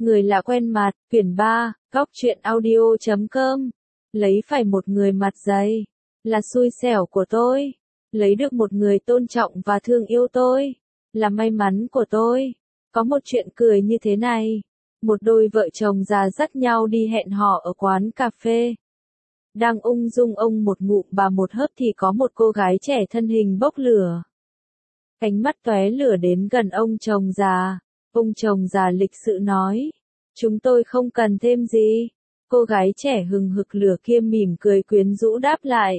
Người lạ quen mặt, quyển 3, góc truyện audio.com. Lấy phải một người mặt dày, là xui xẻo của tôi. Lấy được một người tôn trọng và thương yêu tôi, là may mắn của tôi. Có một chuyện cười như thế này. Một đôi vợ chồng già dắt nhau đi hẹn hò ở quán cà phê. Đang ung dung ông một ngụm bà một hớp thì có một cô gái trẻ thân hình bốc lửa. Ánh mắt tóe lửa đến gần ông chồng già. Ông chồng già lịch sự nói, chúng tôi không cần thêm gì. Cô gái trẻ hừng hực lửa kia mỉm cười quyến rũ đáp lại.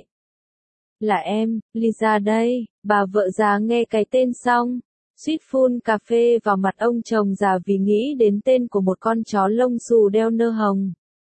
Là em, Lisa đây. Bà vợ già nghe cái tên xong, suýt phun cà phê vào mặt ông chồng già vì nghĩ đến tên của một con chó lông xù đeo nơ hồng.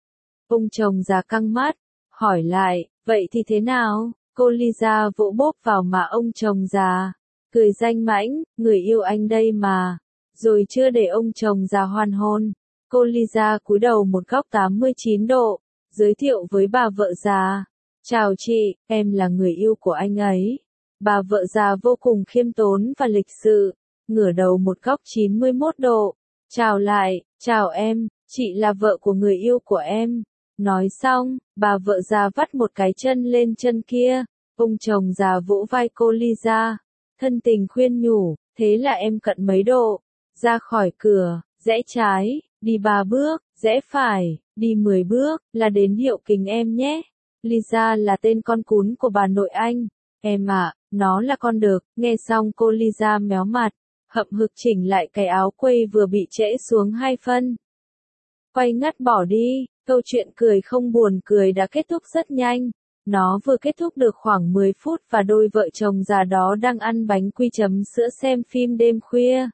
Ông chồng già căng mắt, hỏi lại, vậy thì thế nào? Cô Lisa vỗ bốp vào mà ông chồng già, cười danh mãnh, người yêu anh đây mà. Rồi chưa để ông chồng già hoàn hồn, cô Lisa cúi đầu một góc 89 độ, giới thiệu với bà vợ già. Chào chị, em là người yêu của anh ấy. Bà vợ già vô cùng khiêm tốn và lịch sự, ngửa đầu một góc 91 độ. Chào lại, chào em, chị là vợ của người yêu của em. Nói xong, bà vợ già vắt một cái chân lên chân kia. Ông chồng già vỗ vai cô Lisa, thân tình khuyên nhủ, thế là em cận mấy độ. Ra khỏi cửa, rẽ trái, đi 3 bước, rẽ phải, đi 10 bước, là đến Hiệu Kình em nhé. Lisa là tên con cún của bà nội anh. Em ạ, nó là con đực. Nghe xong cô Lisa méo mặt, hậm hực chỉnh lại cái áo quây vừa bị trễ xuống 2 phân. Quay ngắt bỏ đi, câu chuyện cười không buồn cười đã kết thúc rất nhanh. Nó vừa kết thúc được khoảng 10 phút và đôi vợ chồng già đó đang ăn bánh quy chấm sữa xem phim đêm khuya.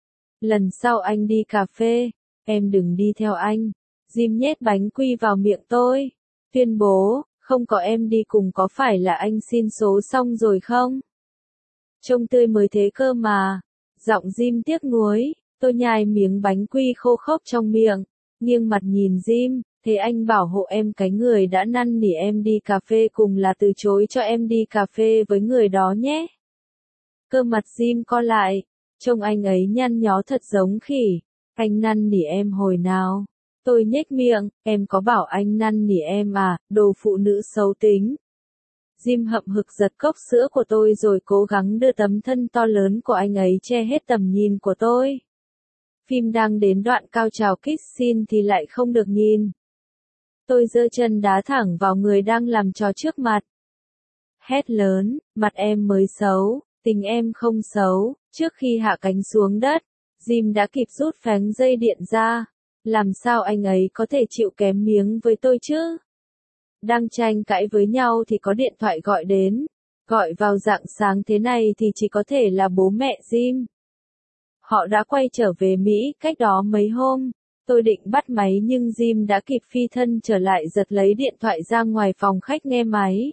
Lần sau anh đi cà phê, em đừng đi theo anh. Jim nhét bánh quy vào miệng tôi, tuyên bố, không có em đi cùng có phải là anh xin số xong rồi không? Trông tươi mới thế cơ mà. Giọng Jim tiếc nuối, tôi nhai miếng bánh quy khô khốc trong miệng, nghiêng mặt nhìn Jim, thế anh bảo hộ em cái người đã năn nỉ em đi cà phê cùng là từ chối cho em đi cà phê với người đó nhé. Cơ mặt Jim co lại, trông anh ấy nhăn nhó thật giống khỉ. Anh năn nỉ em hồi nào? Tôi nhếch miệng, em có bảo anh năn nỉ em à, đồ phụ nữ xấu tính. Jim hậm hực giật cốc sữa của tôi rồi cố gắng đưa tấm thân to lớn của anh ấy che hết tầm nhìn của tôi. Phim đang đến đoạn cao trào kiss scene thì lại không được nhìn. Tôi giơ chân đá thẳng vào người đang làm trò trước mặt. Hét lớn, mặt em mới xấu, tình em không xấu. Trước khi hạ cánh xuống đất, Jim đã kịp rút phén dây điện ra. Làm sao anh ấy có thể chịu kém miếng với tôi chứ? Đang tranh cãi với nhau thì có điện thoại gọi đến. Gọi vào rạng sáng thế này thì chỉ có thể là bố mẹ Jim. Họ đã quay trở về Mỹ cách đó mấy hôm. Tôi định bắt máy nhưng Jim đã kịp phi thân trở lại giật lấy điện thoại ra ngoài phòng khách nghe máy.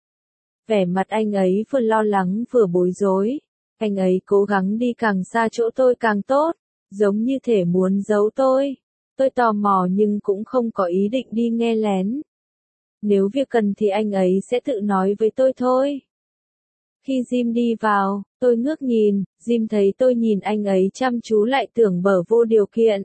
Vẻ mặt anh ấy vừa lo lắng vừa bối rối. Anh ấy cố gắng đi càng xa chỗ tôi càng tốt, giống như thể muốn giấu tôi. Tôi tò mò nhưng cũng không có ý định đi nghe lén. Nếu việc cần thì anh ấy sẽ tự nói với tôi thôi. Khi Jim đi vào, tôi ngước nhìn, Jim thấy tôi nhìn anh ấy chăm chú lại tưởng bở vô điều kiện.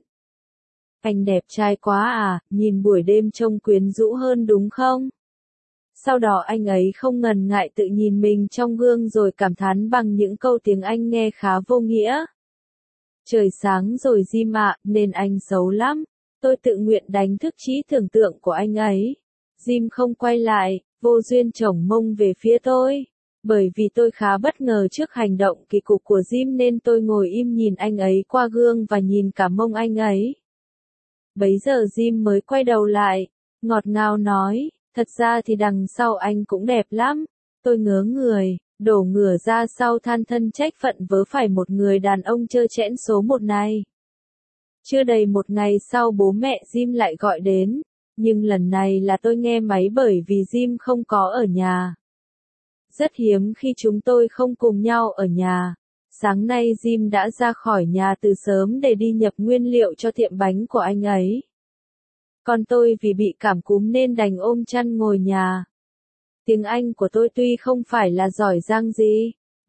Anh đẹp trai quá à, nhìn buổi đêm trông quyến rũ hơn đúng không? Sau đó anh ấy không ngần ngại tự nhìn mình trong gương rồi cảm thán bằng những câu tiếng Anh nghe khá vô nghĩa. Trời sáng rồi Jim ạ, nên anh xấu lắm. Tôi tự nguyện đánh thức trí tưởng tượng của anh ấy. Jim không quay lại, vô duyên chổng mông về phía tôi. Bởi vì tôi khá bất ngờ trước hành động kỳ cục của Jim nên tôi ngồi im nhìn anh ấy qua gương và nhìn cả mông anh ấy. Bấy giờ Jim mới quay đầu lại, ngọt ngào nói, thật ra thì đằng sau anh cũng đẹp lắm. Tôi ngớ người, đổ ngửa ra sau than thân trách phận vớ phải một người đàn ông trơ trẽn số 1 này. Chưa đầy một ngày sau bố mẹ Jim lại gọi đến, nhưng lần này là tôi nghe máy bởi vì Jim không có ở nhà. Rất hiếm khi chúng tôi không cùng nhau ở nhà. Sáng nay Jim đã ra khỏi nhà từ sớm để đi nhập nguyên liệu cho tiệm bánh của anh ấy. Còn tôi vì bị cảm cúm nên đành ôm chăn ngồi nhà. Tiếng Anh của tôi tuy không phải là giỏi giang gì,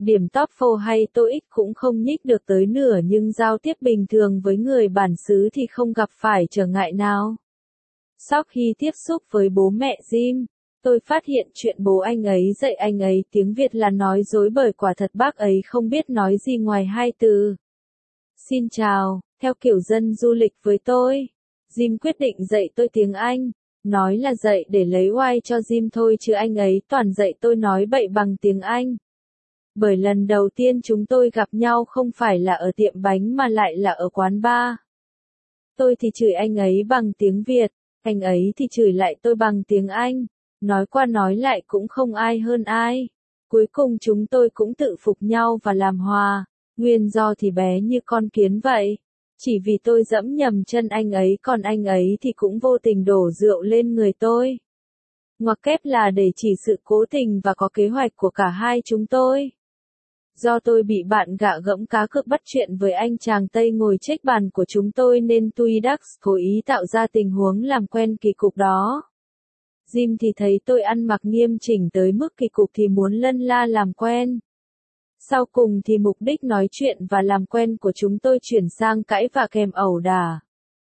Điểm TOEFL hay TOEIC cũng không nhích được tới nửa nhưng giao tiếp bình thường với người bản xứ thì không gặp phải trở ngại nào. Sau khi tiếp xúc với bố mẹ Jim, tôi phát hiện chuyện bố anh ấy dạy anh ấy tiếng Việt là nói dối bởi quả thật bác ấy không biết nói gì ngoài hai từ. Xin chào, theo kiểu dân du lịch với tôi. Jim quyết định dạy tôi tiếng Anh. Nói là dạy để lấy oai cho Jim thôi chứ anh ấy toàn dạy tôi nói bậy bằng tiếng Anh. Bởi lần đầu tiên chúng tôi gặp nhau không phải là ở tiệm bánh mà lại là ở quán bar. Tôi thì chửi anh ấy bằng tiếng Việt, anh ấy thì chửi lại tôi bằng tiếng Anh. Nói qua nói lại cũng không ai hơn ai. Cuối cùng chúng tôi cũng tự phục nhau và làm hòa. Nguyên do thì bé như con kiến vậy. Chỉ vì tôi dẫm nhầm chân anh ấy còn anh ấy thì cũng vô tình đổ rượu lên người tôi. Ngoặc kép là để chỉ sự cố tình và có kế hoạch của cả hai chúng tôi. Do tôi bị bạn gạ gẫm cá cược bắt chuyện với anh chàng Tây ngồi chếch bàn của chúng tôi nên Tui Dax cố ý tạo ra tình huống làm quen kỳ cục đó. Jim thì thấy tôi ăn mặc nghiêm chỉnh tới mức kỳ cục thì muốn lân la làm quen. Sau cùng thì mục đích nói chuyện và làm quen của chúng tôi chuyển sang cãi vã kèm ẩu đả.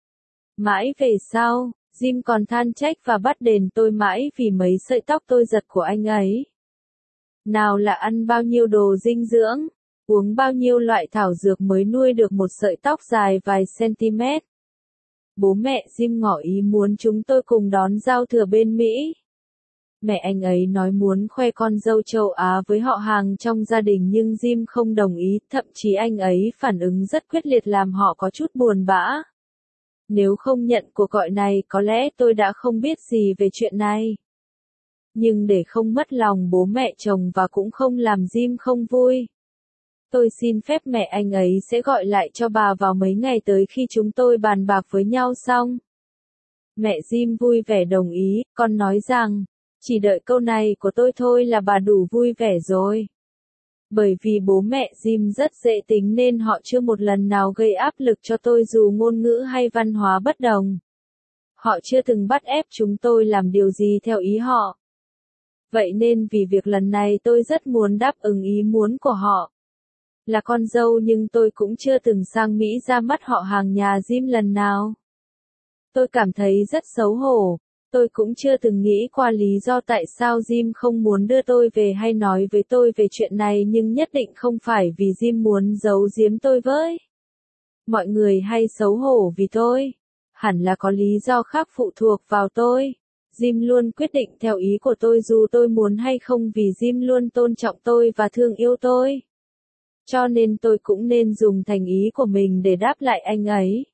Mãi về sau, Jim còn than trách và bắt đền tôi mãi vì mấy sợi tóc tôi giật của anh ấy. Nào là ăn bao nhiêu đồ dinh dưỡng, uống bao nhiêu loại thảo dược mới nuôi được một sợi tóc dài vài cm. Bố mẹ Jim ngỏ ý muốn chúng tôi cùng đón giao thừa bên Mỹ. Mẹ anh ấy nói muốn khoe con dâu châu Á với họ hàng trong gia đình nhưng Jim không đồng ý, thậm chí anh ấy phản ứng rất quyết liệt làm họ có chút buồn bã. Nếu không nhận cuộc gọi này có lẽ tôi đã không biết gì về chuyện này. Nhưng để không mất lòng bố mẹ chồng và cũng không làm Jim không vui, tôi xin phép mẹ anh ấy sẽ gọi lại cho bà vào mấy ngày tới khi chúng tôi bàn bạc với nhau xong. Mẹ Jim vui vẻ đồng ý, con nói rằng, chỉ đợi câu này của tôi thôi là bà đủ vui vẻ rồi. Bởi vì bố mẹ Jim rất dễ tính nên họ chưa một lần nào gây áp lực cho tôi dù ngôn ngữ hay văn hóa bất đồng. Họ chưa từng bắt ép chúng tôi làm điều gì theo ý họ. Vậy nên vì việc lần này tôi rất muốn đáp ứng ý muốn của họ. Là con dâu nhưng tôi cũng chưa từng sang Mỹ ra mắt họ hàng nhà Jim lần nào. Tôi cảm thấy rất xấu hổ. Tôi cũng chưa từng nghĩ qua lý do tại sao Jim không muốn đưa tôi về hay nói với tôi về chuyện này nhưng nhất định không phải vì Jim muốn giấu giếm tôi với. Mọi người hay xấu hổ vì tôi. Hẳn là có lý do khác phụ thuộc vào tôi. Jim luôn quyết định theo ý của tôi dù tôi muốn hay không vì Jim luôn tôn trọng tôi và thương yêu tôi. Cho nên tôi cũng nên dùng thành ý của mình để đáp lại anh ấy.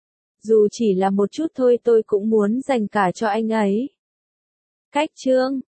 Dù chỉ là một chút thôi tôi cũng muốn dành cả cho anh ấy. Cách chương